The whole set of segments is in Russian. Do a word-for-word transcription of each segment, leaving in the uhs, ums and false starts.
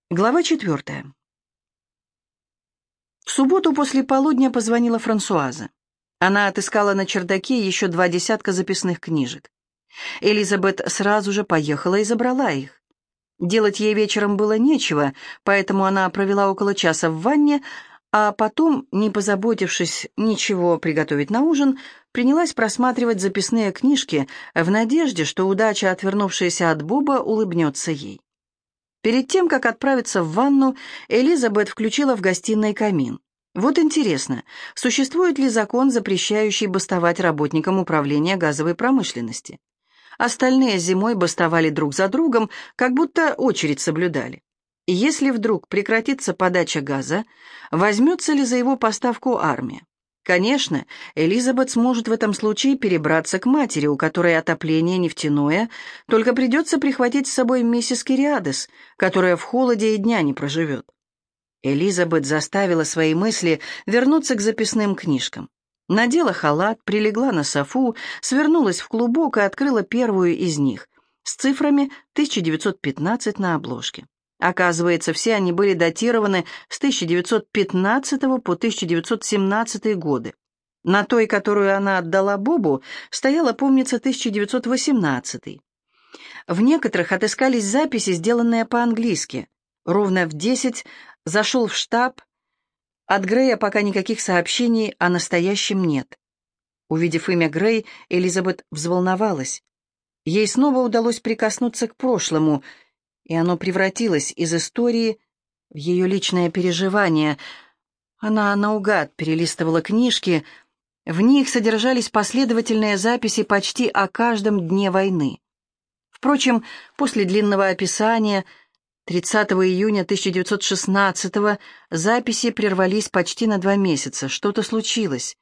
Глава четвертая. В субботу после полудня позвонила Франсуаза. Она отыскала на чердаке еще два десятка записных книжек. Элизабет сразу же поехала и забрала их. Делать ей вечером было нечего, поэтому она провела около часа в ванне, а потом, не позаботившись ничего приготовить на ужин, принялась просматривать записные книжки в надежде, что удача, отвернувшаяся от Боба, улыбнется ей. Перед тем, как отправиться в ванну, Элизабет включила в гостиной камин. Вот интересно, существует ли закон, запрещающий бастовать работникам управления газовой промышленности? Остальные зимой бастовали друг за другом, как будто очередь соблюдали. И если вдруг прекратится подача газа, возьмется ли за его поставку армия? Конечно, Элизабет сможет в этом случае перебраться к матери, у которой отопление нефтяное, только придется прихватить с собой миссис Кириадес, которая в холоде и дня не проживет. Элизабет заставила свои мысли вернуться к записным книжкам. Надела халат, прилегла на софу, свернулась в клубок и открыла первую из них с цифрами тысяча девятьсот пятнадцать на обложке. Оказывается, все они были датированы с тысяча девятьсот пятнадцатого по тысяча девятьсот семнадцатый годы. На той, которую она отдала Бобу, стояла, помнится, тысяча девятьсот восемнадцатый. В некоторых отыскались записи, сделанные по-английски. Ровно в десять зашел в штаб. От Грея пока никаких сообщений о настоящем нет. Увидев имя Грей, Элизабет взволновалась. Ей снова удалось прикоснуться к прошлому, и оно превратилось из истории в ее личное переживание. Она наугад перелистывала книжки. В них содержались последовательные записи почти о каждом дне войны. Впрочем, после длинного описания тридцатого июня тысяча девятьсот шестнадцатого записи прервались почти на два месяца. Что-то случилось.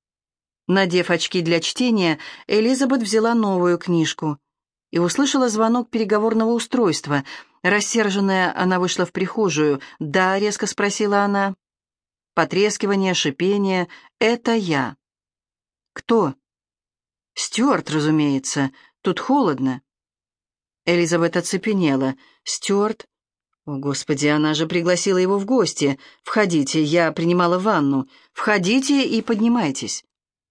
Надев очки для чтения, Элизабет взяла новую книжку и услышала звонок переговорного устройства. Рассерженная, она вышла в прихожую. «Да», — резко спросила она. Потрескивание, шипение. «Это я». «Кто?» «Стюарт, разумеется. Тут холодно». Элизабет оцепенела. «Стюарт? О, Господи, она же пригласила его в гости. Входите, я принимала ванну. Входите и поднимайтесь».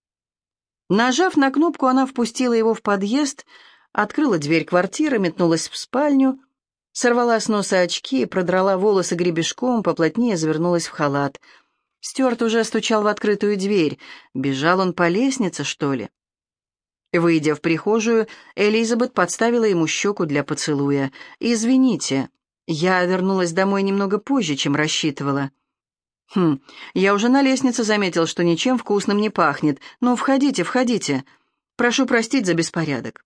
Нажав на кнопку, она впустила его в подъезд, открыла дверь квартиры, метнулась в спальню, сорвала с носа очки, продрала волосы гребешком, поплотнее завернулась в халат. Стюарт уже стучал в открытую дверь. Бежал он по лестнице, что ли? Выйдя в прихожую, Элизабет подставила ему щеку для поцелуя. «Извините, я вернулась домой немного позже, чем рассчитывала». «Хм, я уже на лестнице заметил, что ничем вкусным не пахнет. Ну, входите, входите. Прошу простить за беспорядок».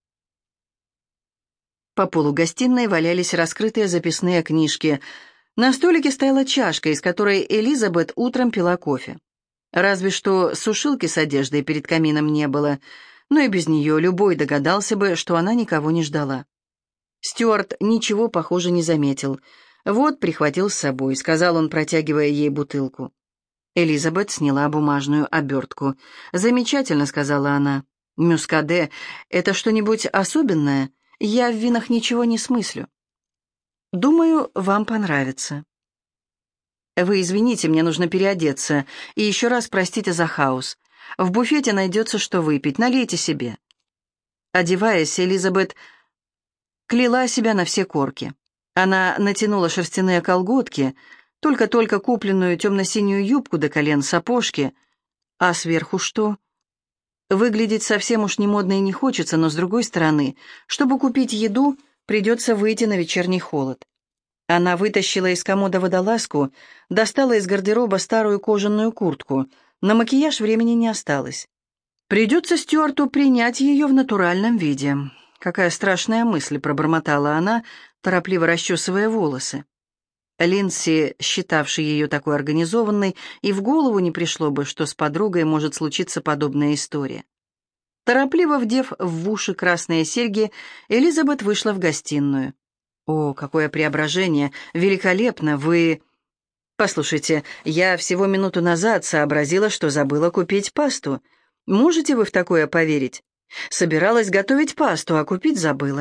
По полу гостиной валялись раскрытые записные книжки. На столике стояла чашка, из которой Элизабет утром пила кофе. Разве что сушилки с одеждой перед камином не было, но и без нее любой догадался бы, что она никого не ждала. Стюарт ничего, похоже, не заметил. «Вот, прихватил с собой», — сказал он, протягивая ей бутылку. Элизабет сняла бумажную обертку. «Замечательно», — сказала она. «Мюскаде — это что-нибудь особенное? Я в винах ничего не смыслю». «Думаю, вам понравится». «Вы извините, мне нужно переодеться. И еще раз простите за хаос. В буфете найдется, что выпить. Налейте себе». Одеваясь, Элизабет кляла себя на все корки. Она натянула шерстяные колготки, только-только купленную темно-синюю юбку до колен, сапожки. А сверху что? Выглядеть совсем уж не модно и не хочется, но, с другой стороны, чтобы купить еду, придется выйти на вечерний холод. Она вытащила из комода водолазку, достала из гардероба старую кожаную куртку. На макияж времени не осталось. Придется Стюарту принять ее в натуральном виде. Какая страшная мысль, пробормотала она, торопливо расчесывая волосы. Линдси, считавший ее такой организованной, и в голову не пришло бы, что с подругой может случиться подобная история. Торопливо вдев в уши красные серьги, Элизабет вышла в гостиную. «О, какое преображение! Великолепно! Вы...» «Послушайте, я всего минуту назад сообразила, что забыла купить пасту. Можете вы в такое поверить? Собиралась готовить пасту, а купить забыла.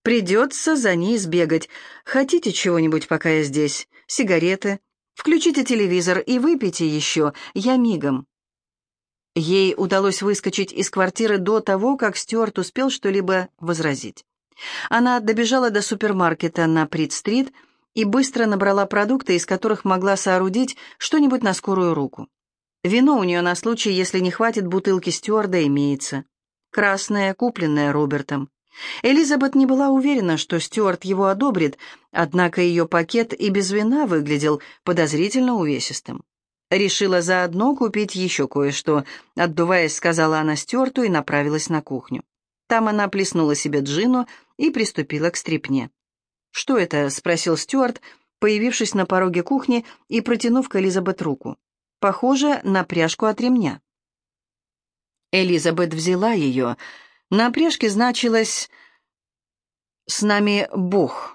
Придется за ней сбегать. Хотите чего-нибудь, пока я здесь? Сигареты? Включите телевизор и выпейте еще. Я мигом». Ей удалось выскочить из квартиры до того, как Стюарт успел что-либо возразить. Она добежала до супермаркета на Прит-стрит и быстро набрала продукты, из которых могла соорудить что-нибудь на скорую руку. Вино у нее на случай, если не хватит бутылки Стюарда, имеется. Красное, купленное Робертом. Элизабет не была уверена, что Стюарт его одобрит, однако ее пакет и без вина выглядел подозрительно увесистым. «Решила заодно купить еще кое-что», — отдуваясь, сказала она Стюарту и направилась на кухню. Там она плеснула себе джину и приступила к стряпне. «Что это?» — спросил Стюарт, появившись на пороге кухни и протянув к Элизабет руку. «Похоже на пряжку от ремня». Элизабет взяла ее. На пряжке значилось «С нами Бог».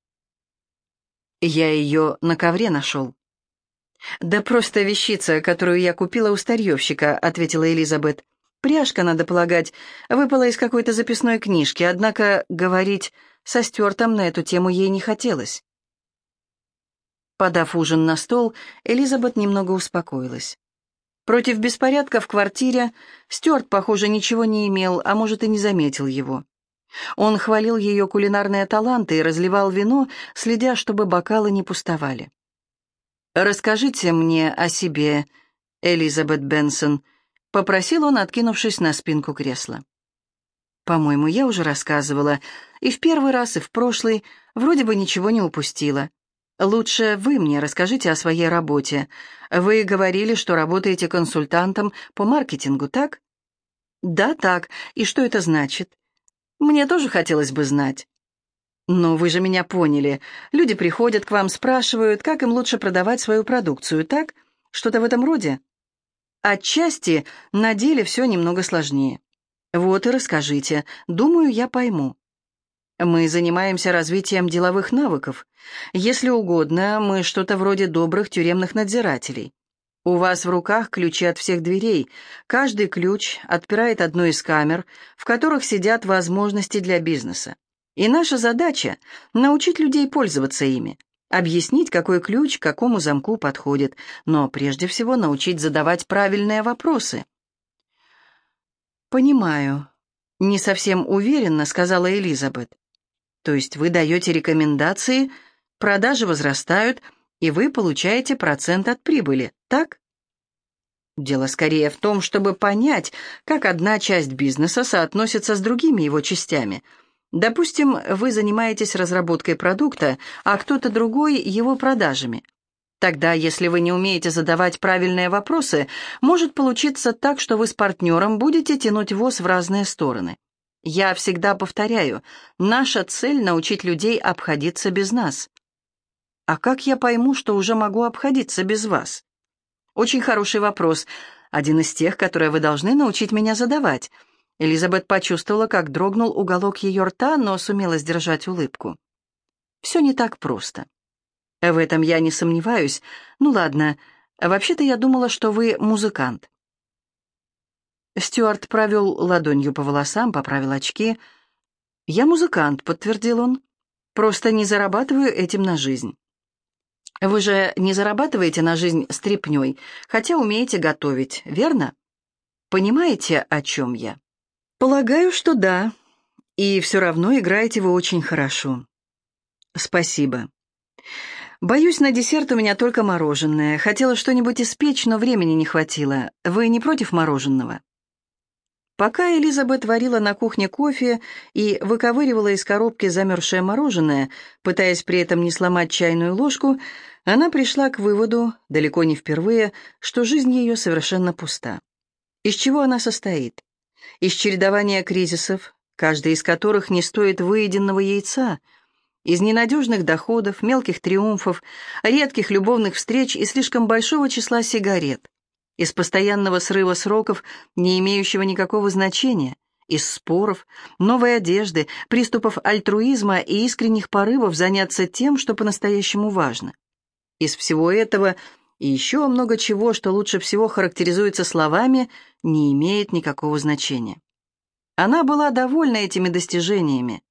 Я ее на ковре нашел. «Да просто вещица, которую я купила у старьевщика», — ответила Элизабет. «Пряжка, надо полагать, выпала из какой-то записной книжки, однако говорить со Стюартом на эту тему ей не хотелось». Подав ужин на стол, Элизабет немного успокоилась. Против беспорядка в квартире Стюарт, похоже, ничего не имел, а может, и не заметил его. Он хвалил ее кулинарные таланты и разливал вино, следя, чтобы бокалы не пустовали. «Расскажите мне о себе, Элизабет Бенсон», — попросил он, откинувшись на спинку кресла. «По-моему, я уже рассказывала, и в первый раз, и в прошлый, вроде бы ничего не упустила. Лучше вы мне расскажите о своей работе. Вы говорили, что работаете консультантом по маркетингу, так?» «Да, так. И что это значит?» «Мне тоже хотелось бы знать». «Но вы же меня поняли. Люди приходят к вам, спрашивают, как им лучше продавать свою продукцию, так? Что-то в этом роде?» «Отчасти на деле все немного сложнее». «Вот и расскажите. Думаю, я пойму». «Мы занимаемся развитием деловых навыков. Если угодно, мы что-то вроде добрых тюремных надзирателей. У вас в руках ключи от всех дверей. Каждый ключ отпирает одну из камер, в которых сидят возможности для бизнеса. И наша задача — научить людей пользоваться ими, объяснить, какой ключ к какому замку подходит, но прежде всего научить задавать правильные вопросы». «Понимаю», — не совсем уверенно сказала Элизабет. «То есть вы даете рекомендации, продажи возрастают, и вы получаете процент от прибыли, так?» «Дело скорее в том, чтобы понять, как одна часть бизнеса соотносится с другими его частями. Допустим, вы занимаетесь разработкой продукта, а кто-то другой — его продажами. Тогда, если вы не умеете задавать правильные вопросы, может получиться так, что вы с партнером будете тянуть воз в разные стороны. Я всегда повторяю, наша цель — научить людей обходиться без нас». «А как я пойму, что уже могу обходиться без вас?» «Очень хороший вопрос. Один из тех, которые вы должны научить меня задавать». Элизабет почувствовала, как дрогнул уголок ее рта, но сумела сдержать улыбку. «Все не так просто». «В этом я не сомневаюсь. Ну ладно, вообще-то я думала, что вы музыкант». Стюарт провел ладонью по волосам, поправил очки. «Я музыкант», — подтвердил он. «Просто не зарабатываю этим на жизнь». «Вы же не зарабатываете на жизнь стряпнёй, хотя умеете готовить, верно? Понимаете, о чем я?» «Полагаю, что да. И все равно играете вы очень хорошо». «Спасибо. Боюсь, на десерт у меня только мороженое. Хотела что-нибудь испечь, но времени не хватило. Вы не против мороженого?» Пока Элизабет варила на кухне кофе и выковыривала из коробки замерзшее мороженое, пытаясь при этом не сломать чайную ложку, она пришла к выводу, далеко не впервые, что жизнь ее совершенно пуста. Из чего она состоит? Из чередования кризисов, каждый из которых не стоит выеденного яйца, из ненадежных доходов, мелких триумфов, редких любовных встреч и слишком большого числа сигарет, из постоянного срыва сроков, не имеющего никакого значения, из споров, новой одежды, приступов альтруизма и искренних порывов заняться тем, что по-настоящему важно. Из всего этого и еще много чего, что лучше всего характеризуется словами, не имеет никакого значения. Она была довольна этими достижениями,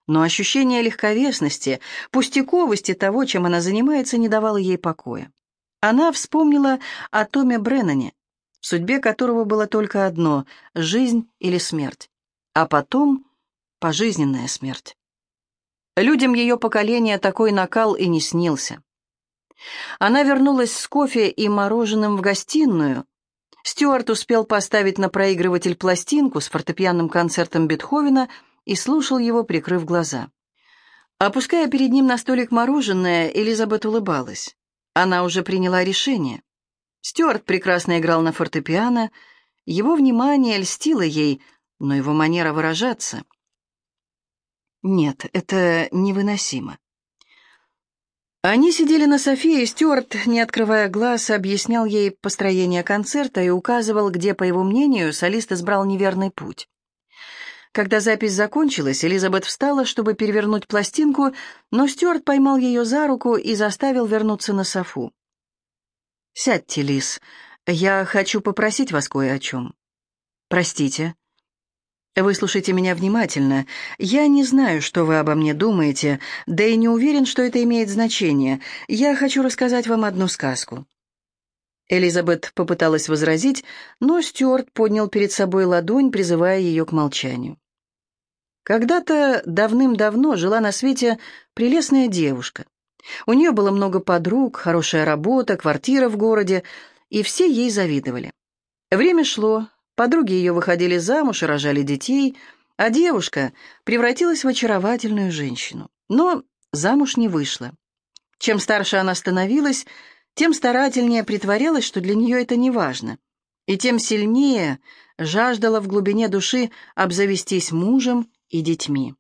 Но ощущение легковесности, пустяковости того, чем она занимается, не давало ей покоя. Она вспомнила о Томе Бреннане, в судьбе которого было только одно — жизнь или смерть, а потом пожизненная смерть. Людям ее поколения такой накал и не снился. Она вернулась с кофе и мороженым в гостиную. Стюарт успел поставить на проигрыватель пластинку с фортепианным концертом Бетховена и слушал его, прикрыв глаза. Опуская перед ним на столик мороженое, Элизабет улыбалась. Она уже приняла решение. Стюарт прекрасно играл на фортепиано, его внимание льстило ей, но его манера выражаться... Нет, это невыносимо. Они сидели на софе, и Стюарт, не открывая глаз, объяснял ей построение концерта и указывал, где, по его мнению, солист избрал неверный путь. Когда запись закончилась, Элизабет встала, чтобы перевернуть пластинку, но Стюарт поймал ее за руку и заставил вернуться на софу. «Сядьте, Лиз, я хочу попросить вас кое о чем». «Простите». «Выслушайте меня внимательно. Я не знаю, что вы обо мне думаете, да и не уверен, что это имеет значение. Я хочу рассказать вам одну сказку». Элизабет попыталась возразить, но Стюарт поднял перед собой ладонь, призывая ее к молчанию. Когда-то давным-давно жила на свете прелестная девушка. У нее было много подруг, хорошая работа, квартира в городе, и все ей завидовали. Время шло. Подруги ее выходили замуж и рожали детей, а девушка превратилась в очаровательную женщину. Но замуж не вышла. Чем старше она становилась, тем старательнее притворялась, что для нее это не важно, и тем сильнее жаждала в глубине души обзавестись мужем и детьми.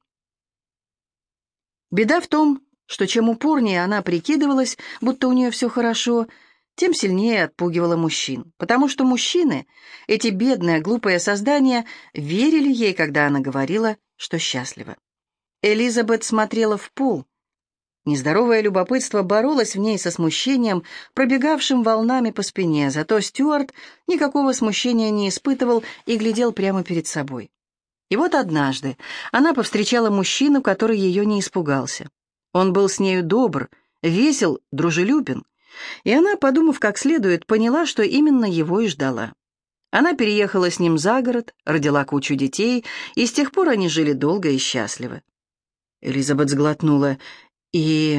Беда в том, что чем упорнее она прикидывалась, будто у нее все хорошо, тем сильнее отпугивала мужчин, потому что мужчины, эти бедные, глупые создания, верили ей, когда она говорила, что счастлива. Элизабет смотрела в пол. Нездоровое любопытство боролось в ней со смущением, пробегавшим волнами по спине, зато Стюарт никакого смущения не испытывал и глядел прямо перед собой. И вот однажды она повстречала мужчину, который ее не испугался. Он был с нею добр, весел, дружелюбен. И она, подумав как следует, поняла, что именно его и ждала. Она переехала с ним за город, родила кучу детей, и с тех пор они жили долго и счастливо. Элизабет сглотнула, и...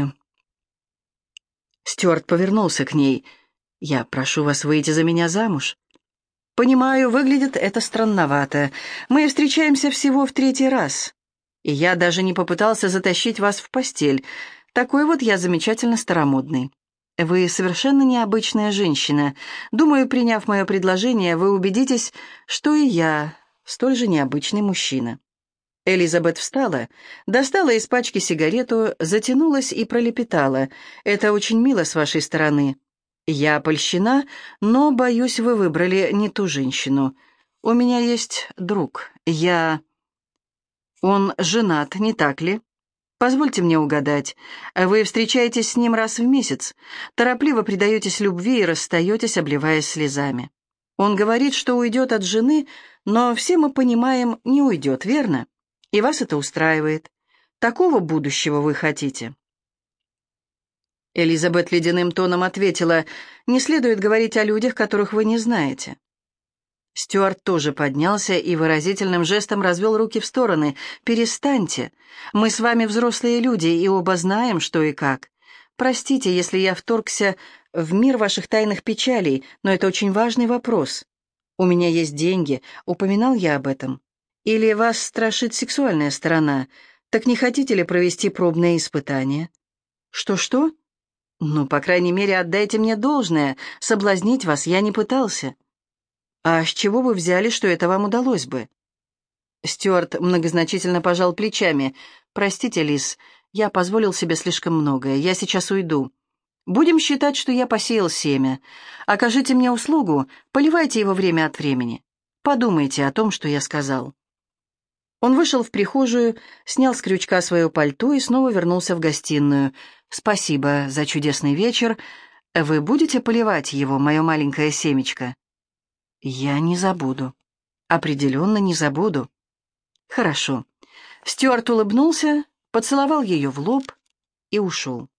Стюарт повернулся к ней. «Я прошу вас выйти за меня замуж». «Понимаю, выглядит это странновато. Мы встречаемся всего в третий раз, и я даже не попытался затащить вас в постель. Такой вот я замечательно старомодный. Вы совершенно необычная женщина. Думаю, приняв мое предложение, вы убедитесь, что и я столь же необычный мужчина». Элизабет встала, достала из пачки сигарету, затянулась и пролепетала. «Это очень мило с вашей стороны. Я польщена, но, боюсь, вы выбрали не ту женщину. У меня есть друг. Я... Он женат, не так ли? Позвольте мне угадать. Вы встречаетесь с ним раз в месяц, торопливо предаетесь любви и расстаетесь, обливаясь слезами. Он говорит, что уйдет от жены, но все мы понимаем, не уйдет, верно? И вас это устраивает. Такого будущего вы хотите?» Элизабет ледяным тоном ответила: «Не следует говорить о людях, которых вы не знаете». Стюарт тоже поднялся и выразительным жестом развел руки в стороны. «Перестаньте. Мы с вами взрослые люди и оба знаем, что и как. Простите, если я вторгся в мир ваших тайных печалей, но это очень важный вопрос. У меня есть деньги, упоминал я об этом. Или вас страшит сексуальная сторона? Так не хотите ли провести пробные испытания?» «Что-что? Ну, по крайней мере, отдайте мне должное. Соблазнить вас я не пытался». «А с чего вы взяли, что это вам удалось бы?» Стюарт многозначительно пожал плечами. «Простите, Лиз, я позволил себе слишком многое. Я сейчас уйду. Будем считать, что я посеял семя. Окажите мне услугу, поливайте его время от времени. Подумайте о том, что я сказал». Он вышел в прихожую, снял с крючка свое пальто и снова вернулся в гостиную. «Спасибо за чудесный вечер. Вы будете поливать его, мое маленькое семечко?» «Я не забуду. Определенно не забуду». «Хорошо». Стюарт улыбнулся, поцеловал ее в лоб и ушел.